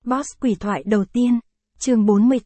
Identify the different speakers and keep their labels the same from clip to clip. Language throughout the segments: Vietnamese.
Speaker 1: Boss quỷ thoại đầu tiên, chương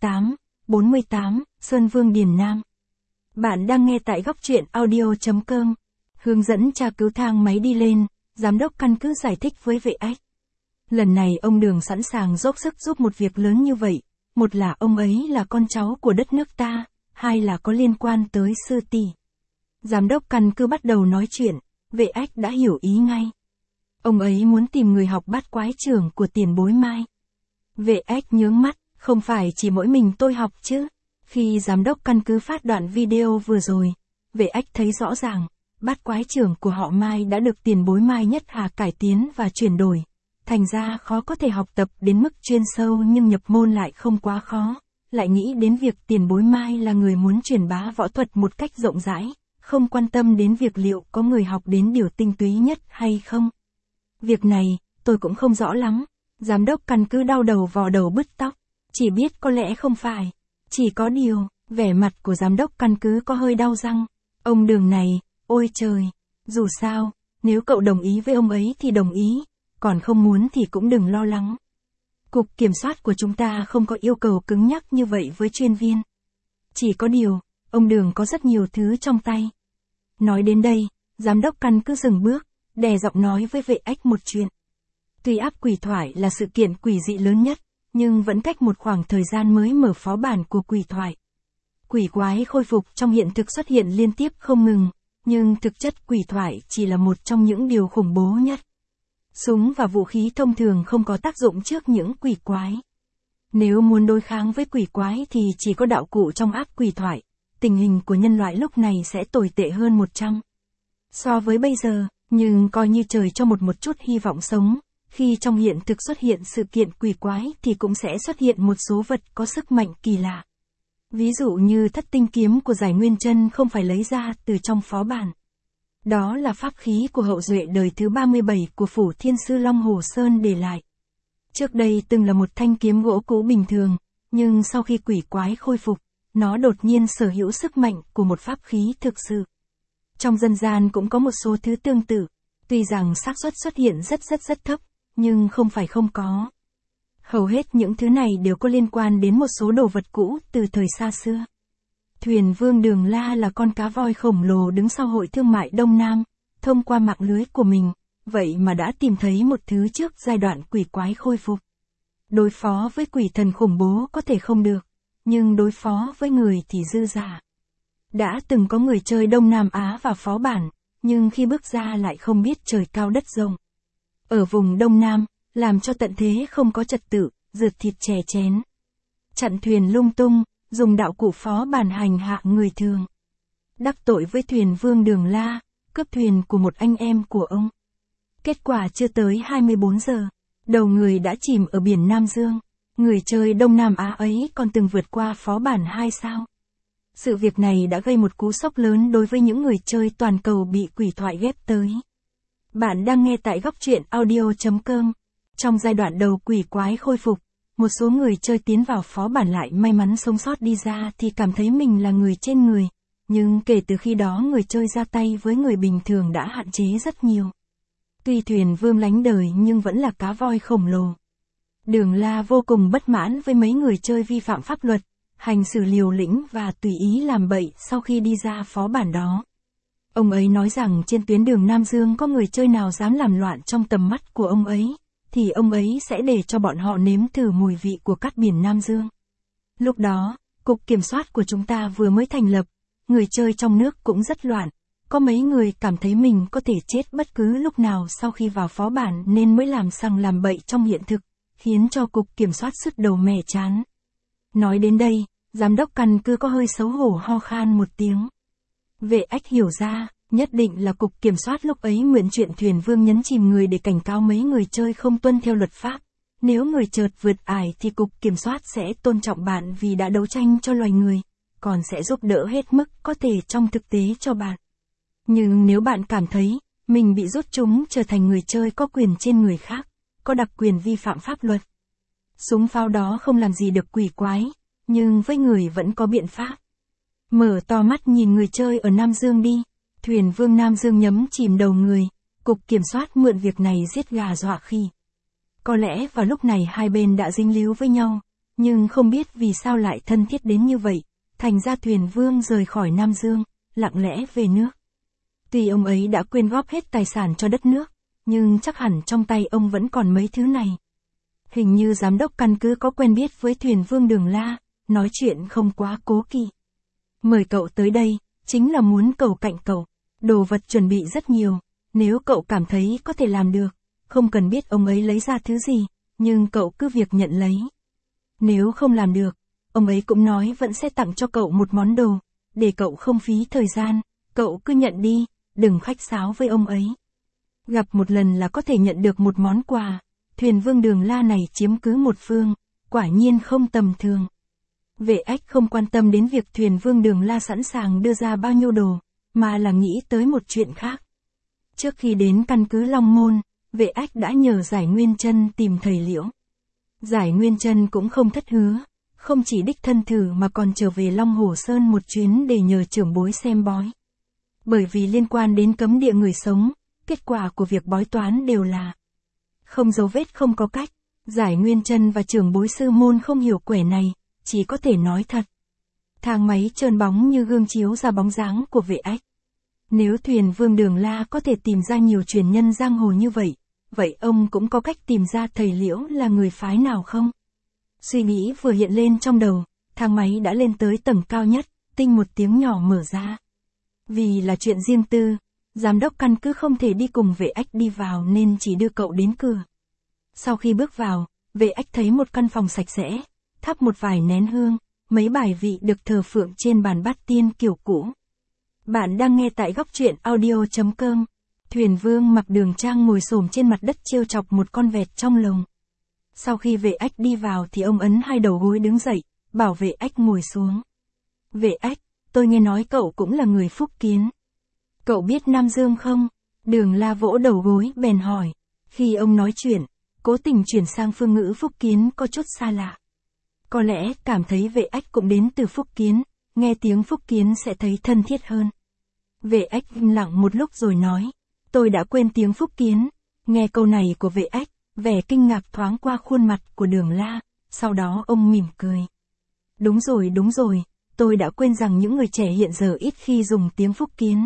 Speaker 1: 48, Sơn Vương Điền Nam. Bạn đang nghe tại góc truyện audio.com. Hướng dẫn tra cứu thang máy đi lên, giám đốc căn cứ giải thích với vệ ách. Lần này ông Đường sẵn sàng dốc sức giúp một việc lớn như vậy, một là ông ấy là con cháu của đất nước ta, hai là có liên quan tới sư tỷ. Giám đốc căn cứ bắt đầu nói chuyện, vệ ách đã hiểu ý ngay. Ông ấy muốn tìm người học bát quái trưởng của tiền bối Mai. Vệ ách nhướng mắt, không phải chỉ mỗi mình tôi học chứ. Khi giám đốc căn cứ phát đoạn video vừa rồi, vệ ách thấy rõ ràng, bát quái trưởng của họ Mai đã được tiền bối Mai Nhất Hà cải tiến và chuyển đổi. Thành ra khó có thể học tập đến mức chuyên sâu nhưng nhập môn lại không quá khó. Lại nghĩ đến việc tiền bối Mai là người muốn truyền bá võ thuật một cách rộng rãi, không quan tâm đến việc liệu có người học đến điều tinh túy nhất hay không. Việc này, tôi cũng không rõ lắm. Giám đốc căn cứ đau đầu vò đầu bứt tóc, chỉ biết có lẽ không phải. Chỉ có điều, vẻ mặt của giám đốc căn cứ có hơi đau răng. Ông Đường này, ôi trời, dù sao, nếu cậu đồng ý với ông ấy thì đồng ý, còn không muốn thì cũng đừng lo lắng. Cục kiểm soát của chúng ta không có yêu cầu cứng nhắc như vậy với chuyên viên. Chỉ có điều, ông Đường có rất nhiều thứ trong tay. Nói đến đây, giám đốc căn cứ dừng bước, đè giọng nói với vệ ách một chuyện. Tuy áp quỷ thoại là sự kiện quỷ dị lớn nhất, nhưng vẫn cách một khoảng thời gian mới mở phó bản của quỷ thoại. Quỷ quái khôi phục trong hiện thực xuất hiện liên tiếp không ngừng, nhưng thực chất quỷ thoại chỉ là một trong những điều khủng bố nhất. Súng và vũ khí thông thường không có tác dụng trước những quỷ quái. Nếu muốn đối kháng với quỷ quái thì chỉ có đạo cụ trong áp quỷ thoại, tình hình của nhân loại lúc này sẽ tồi tệ hơn 100. So với bây giờ, nhưng coi như trời cho một chút hy vọng sống. Khi trong hiện thực xuất hiện sự kiện quỷ quái thì cũng sẽ xuất hiện một số vật có sức mạnh kỳ lạ. Ví dụ như thất tinh kiếm của Giải Nguyên Chân không phải lấy ra từ trong phó bản. Đó là pháp khí của hậu duệ đời thứ 37 của Phủ Thiên Sư Long Hồ Sơn để lại. Trước đây từng là một thanh kiếm gỗ cũ bình thường, nhưng sau khi quỷ quái khôi phục, nó đột nhiên sở hữu sức mạnh của một pháp khí thực sự. Trong dân gian cũng có một số thứ tương tự, tuy rằng xác suất xuất hiện rất thấp, nhưng không phải không có. Hầu hết những thứ này đều có liên quan đến một số đồ vật cũ từ thời xa xưa. Thuyền Vương Đường La là con cá voi khổng lồ đứng sau Hội Thương mại Đông Nam, thông qua mạng lưới của mình, vậy mà đã tìm thấy một thứ trước giai đoạn quỷ quái khôi phục. Đối phó với quỷ thần khủng bố có thể không được, nhưng đối phó với người thì dư giả. Đã từng có người chơi Đông Nam Á vào phó bản, nhưng khi bước ra lại không biết trời cao đất rộng. Ở vùng Đông Nam, làm cho tận thế không có trật tự, rượt thịt chè chén. Chặn thuyền lung tung, dùng đạo cụ phó bản hành hạ người thường. Đắc tội với thuyền Vương Đường La, cướp thuyền của một anh em của ông. Kết quả chưa tới 24 giờ, đầu người đã chìm ở biển Nam Dương. Người chơi Đông Nam Á ấy còn từng vượt qua phó bản 2 sao. Sự việc này đã gây một cú sốc lớn đối với những người chơi toàn cầu bị quỷ thoại ghép tới. Bạn đang nghe tại góc truyện audio.com. Trong giai đoạn đầu quỷ quái khôi phục, một số người chơi tiến vào phó bản lại may mắn sống sót đi ra thì cảm thấy mình là người trên người. Nhưng kể từ khi đó người chơi ra tay với người bình thường đã hạn chế rất nhiều. Tuy thuyền vương lánh đời nhưng vẫn là cá voi khổng lồ. Đường La vô cùng bất mãn với mấy người chơi vi phạm pháp luật, hành xử liều lĩnh và tùy ý làm bậy sau khi đi ra phó bản đó. Ông ấy nói rằng trên tuyến đường Nam Dương có người chơi nào dám làm loạn trong tầm mắt của ông ấy, thì ông ấy sẽ để cho bọn họ nếm thử mùi vị của cát biển Nam Dương. Lúc đó, Cục Kiểm soát của chúng ta vừa mới thành lập, người chơi trong nước cũng rất loạn, có mấy người cảm thấy mình có thể chết bất cứ lúc nào sau khi vào phó bản nên mới làm sằng làm bậy trong hiện thực, khiến cho Cục Kiểm soát sứt đầu mẻ chán. Nói đến đây, giám đốc căn cứ có hơi xấu hổ ho khan một tiếng. Vệ ách hiểu ra, nhất định là Cục Kiểm soát lúc ấy mượn chuyện thuyền vương nhấn chìm người để cảnh cáo mấy người chơi không tuân theo luật pháp. Nếu người chợt vượt ải thì Cục Kiểm soát sẽ tôn trọng bạn vì đã đấu tranh cho loài người, còn sẽ giúp đỡ hết mức có thể trong thực tế cho bạn. Nhưng nếu bạn cảm thấy mình bị rút chúng trở thành người chơi có quyền trên người khác, có đặc quyền vi phạm pháp luật. Súng pháo đó không làm gì được quỷ quái, nhưng với người vẫn có biện pháp. Mở to mắt nhìn người chơi ở Nam Dương đi. Thuyền Vương Nam Dương nhấm chìm đầu người, Cục Kiểm soát mượn việc này giết gà dọa khỉ. Có lẽ vào lúc này hai bên đã dính líu với nhau, nhưng không biết vì sao lại thân thiết đến như vậy, thành ra Thuyền Vương rời khỏi Nam Dương, lặng lẽ về nước. Tuy ông ấy đã quyên góp hết tài sản cho đất nước, nhưng chắc hẳn trong tay ông vẫn còn mấy thứ này. Hình như giám đốc căn cứ có quen biết với Thuyền Vương Đường La, nói chuyện không quá cố kỵ. Mời cậu tới đây, chính là muốn cầu cạnh cậu. Đồ vật chuẩn bị rất nhiều, nếu cậu cảm thấy có thể làm được, không cần biết ông ấy lấy ra thứ gì, nhưng cậu cứ việc nhận lấy. Nếu không làm được, ông ấy cũng nói vẫn sẽ tặng cho cậu một món đồ, để cậu không phí thời gian, cậu cứ nhận đi, đừng khách sáo với ông ấy. Gặp một lần là có thể nhận được một món quà, Thuyền Vương Đường La này chiếm cứ một phương, quả nhiên không tầm thường. Vệ Ách không quan tâm đến việc Thuyền Vương Đường La sẵn sàng đưa ra bao nhiêu đồ, mà là nghĩ tới một chuyện khác. Trước khi đến căn cứ Long Môn, Vệ Ách đã nhờ Giải Nguyên Chân tìm thầy Liễu. Giải Nguyên Chân cũng không thất hứa, không chỉ đích thân thử mà còn trở về Long Hồ Sơn một chuyến để nhờ trưởng bối xem bói. Bởi vì liên quan đến cấm địa người sống, kết quả của việc bói toán đều là không dấu vết không có cách. Giải Nguyên Chân và trưởng bối sư môn không hiểu quẻ này, chỉ có thể nói thật. Thang máy trơn bóng như gương chiếu ra bóng dáng của Vệ Ách. Nếu Thuyền Vương Đường La có thể tìm ra nhiều truyền nhân giang hồ như vậy, vậy ông cũng có cách tìm ra thầy Liễu là người phái nào không? Suy nghĩ vừa hiện lên trong đầu, thang máy đã lên tới tầng cao nhất, tinh một tiếng nhỏ mở ra. Vì là chuyện riêng tư, giám đốc căn cứ không thể đi cùng Vệ Ách đi vào nên chỉ đưa cậu đến cửa. Sau khi bước vào, Vệ Ách thấy một căn phòng sạch sẽ, thắp một vài nén hương, mấy bài vị được thờ phượng trên bàn bát tiên kiểu cũ. Bạn đang nghe tại góc truyện audio.com. Thuyền Vương mặc Đường Trang ngồi xổm trên mặt đất trêu chọc một con vẹt trong lồng. Sau khi Vệ Ách đi vào thì ông ấn hai đầu gối đứng dậy, bảo Vệ Ách ngồi xuống. Vệ Ách, tôi nghe nói cậu cũng là người Phúc Kiến. Cậu biết Nam Dương không? Đường La vỗ đầu gối bèn hỏi. Khi ông nói chuyện, cố tình chuyển sang phương ngữ Phúc Kiến có chút xa lạ. Có lẽ cảm thấy Vệ Ách cũng đến từ Phúc Kiến, nghe tiếng Phúc Kiến sẽ thấy thân thiết hơn. Vệ Ách im lặng một lúc rồi nói. Tôi đã quên tiếng Phúc Kiến. Nghe câu này của Vệ Ách, vẻ kinh ngạc thoáng qua khuôn mặt của Đường La, sau đó ông mỉm cười. Đúng rồi, tôi đã quên rằng những người trẻ hiện giờ ít khi dùng tiếng Phúc Kiến.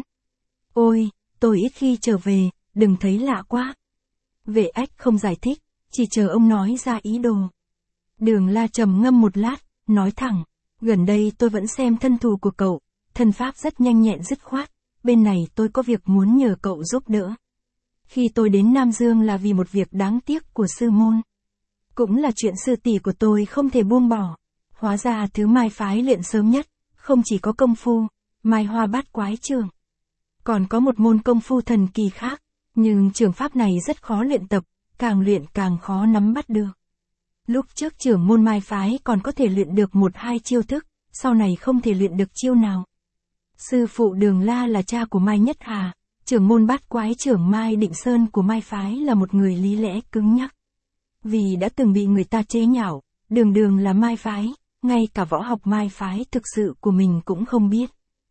Speaker 1: Ôi, tôi ít khi trở về, đừng thấy lạ quá. Vệ Ách không giải thích, chỉ chờ ông nói ra ý đồ. Đường La trầm ngâm một lát, nói thẳng, gần đây tôi vẫn xem thân thủ của cậu, thân pháp rất nhanh nhẹn dứt khoát, bên này tôi có việc muốn nhờ cậu giúp đỡ. Khi tôi đến Nam Dương là vì một việc đáng tiếc của sư môn. Cũng là chuyện sư tỷ của tôi không thể buông bỏ. Hóa ra thứ Mai phái luyện sớm nhất, không chỉ có công phu, Mai Hoa Bát Quái Trường. Còn có một môn công phu thần kỳ khác, nhưng trường pháp này rất khó luyện tập, càng luyện càng khó nắm bắt được. Lúc trước trưởng môn Mai phái còn có thể luyện được 1-2 chiêu thức, sau này không thể luyện được chiêu nào. Sư phụ Đường La là cha của Mai Nhất Hà, trưởng môn Bát Quái trưởng Mai Định Sơn của Mai phái là một người lý lẽ cứng nhắc. Vì đã từng bị người ta chế nhạo, đường là Mai phái, ngay cả võ học Mai phái thực sự của mình cũng không biết.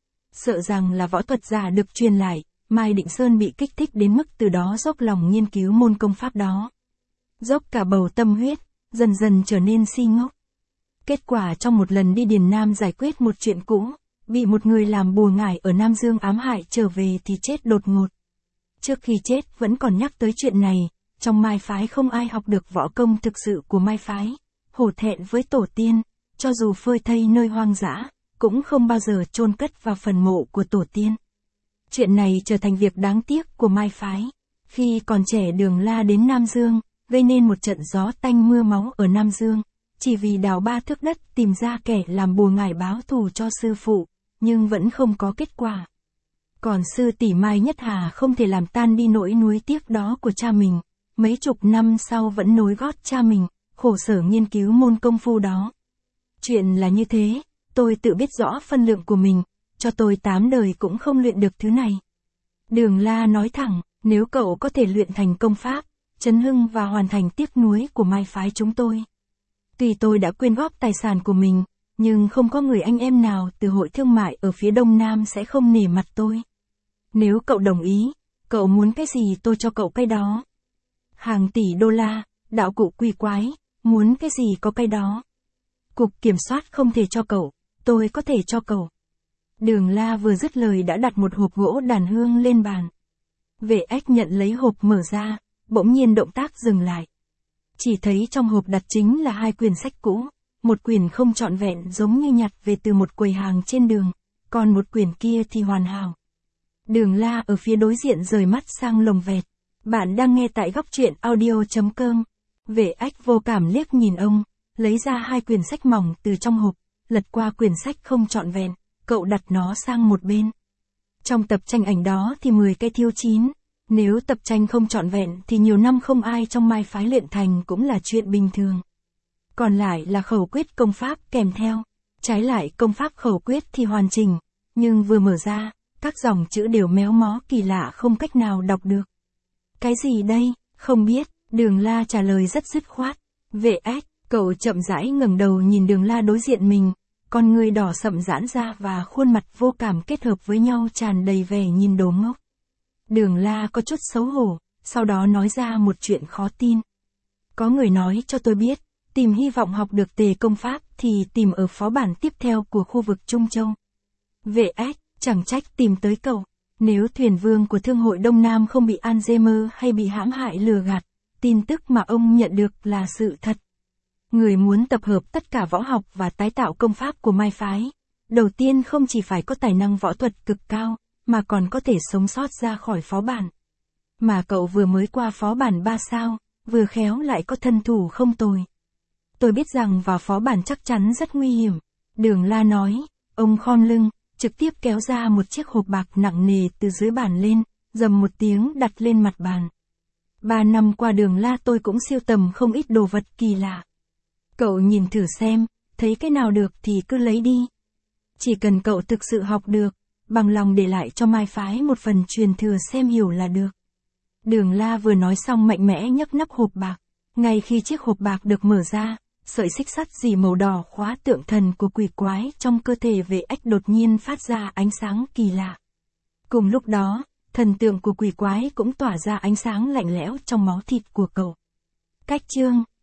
Speaker 1: Sợ rằng là võ thuật giả được truyền lại, Mai Định Sơn bị kích thích đến mức từ đó dốc lòng nghiên cứu môn công pháp đó. Dốc cả bầu tâm huyết, dần dần trở nên si ngốc. Kết quả trong một lần đi Điền Nam giải quyết một chuyện cũ, bị một người làm bùa ngải ở Nam Dương ám hại trở về thì chết đột ngột. Trước khi chết vẫn còn nhắc tới chuyện này, trong Mai phái không ai học được võ công thực sự của Mai phái, hổ thẹn với tổ tiên, cho dù phơi thây nơi hoang dã, cũng không bao giờ chôn cất vào phần mộ của tổ tiên. Chuyện này trở thành việc đáng tiếc của Mai phái. Khi còn trẻ Đường La đến Nam Dương, gây nên một trận gió tanh mưa máu ở Nam Dương, chỉ vì đào 3 thước đất tìm ra kẻ làm bùa ngải báo thù cho sư phụ, nhưng vẫn không có kết quả. Còn sư tỷ Mai Nhất Hà không thể làm tan đi nỗi nuối tiếc đó của cha mình, mấy chục năm sau vẫn nối gót cha mình, khổ sở nghiên cứu môn công phu đó. Chuyện là như thế, tôi tự biết rõ phân lượng của mình, cho tôi 8 đời cũng không luyện được thứ này. Đường La nói thẳng, nếu cậu có thể luyện thành công pháp, chấn hưng và hoàn thành tiếc nuối của Mai phái chúng tôi. Tuy tôi đã quyên góp tài sản của mình, nhưng không có người anh em nào từ hội thương mại ở phía Đông Nam sẽ không nể mặt tôi. Nếu cậu đồng ý, cậu muốn cái gì tôi cho cậu cái đó. Hàng tỷ đô la, đạo cụ quỷ quái, muốn cái gì có cái đó. Cục kiểm soát không thể cho cậu, tôi có thể cho cậu. Đường La vừa dứt lời đã đặt một hộp gỗ đàn hương lên bàn. Vệ Ách nhận lấy hộp mở ra, bỗng nhiên động tác dừng lại. Chỉ thấy trong hộp đặt chính là 2 quyển sách cũ, một quyển không trọn vẹn giống như nhặt về từ một quầy hàng trên đường, còn một quyển kia thì hoàn hảo. Đường La ở phía đối diện rời mắt sang lồng vẹt. Bạn đang nghe tại góc truyện audio.com. Vệ Ách vô cảm liếc nhìn ông, lấy ra 2 quyển sách mỏng từ trong hộp, lật qua quyển sách không trọn vẹn, cậu đặt nó sang một bên. Trong tập tranh ảnh đó thì 10 cây thiêu chín. Nếu tập tranh không trọn vẹn thì nhiều năm không ai trong mai phái luyện thành cũng là chuyện bình thường. Còn lại là khẩu quyết công pháp kèm theo. Trái lại công pháp khẩu quyết thì hoàn chỉnh, nhưng vừa mở ra, các dòng chữ đều méo mó kỳ lạ không cách nào đọc được. Cái gì đây? Không biết, Đường La trả lời rất dứt khoát. Vệ Ách, cậu chậm rãi ngẩng đầu nhìn Đường La đối diện mình, con người đỏ sậm giãn ra và khuôn mặt vô cảm kết hợp với nhau tràn đầy vẻ nhìn đồ ngốc. Đường La có chút xấu hổ, sau đó nói ra một chuyện khó tin. Có người nói cho tôi biết, tìm hy vọng học được tề công pháp thì tìm ở phó bản tiếp theo của khu vực Trung Châu. Vệ Ách, chẳng trách tìm tới cậu. Nếu thuyền vương của Thương hội Đông Nam không bị Alzheimer hay bị hãm hại lừa gạt, tin tức mà ông nhận được là sự thật. Người muốn tập hợp tất cả võ học và tái tạo công pháp của Mai Phái, đầu tiên không chỉ phải có tài năng võ thuật cực cao, mà còn có thể sống sót ra khỏi phó bản. Mà cậu vừa mới qua phó bản 3 sao, vừa khéo lại có thân thủ không tồi. Tôi biết rằng vào phó bản chắc chắn rất nguy hiểm. Đường La nói, ông khom lưng, trực tiếp kéo ra một chiếc hộp bạc nặng nề từ dưới bàn lên, rầm một tiếng đặt lên mặt bàn. 3 năm qua Đường La tôi cũng siêu tầm không ít đồ vật kỳ lạ. Cậu nhìn thử xem, thấy cái nào được thì cứ lấy đi. Chỉ cần cậu thực sự học được, bằng lòng để lại cho Mai Phái một phần truyền thừa xem hiểu là được. Đường La vừa nói xong mạnh mẽ nhấc nắp hộp bạc. Ngay khi chiếc hộp bạc được mở ra, sợi xích sắt dì màu đỏ khóa tượng thần của quỷ quái trong cơ thể Vệ Ách đột nhiên phát ra ánh sáng kỳ lạ. Cùng lúc đó, thần tượng của quỷ quái cũng tỏa ra ánh sáng lạnh lẽo trong máu thịt của cậu. Cách chương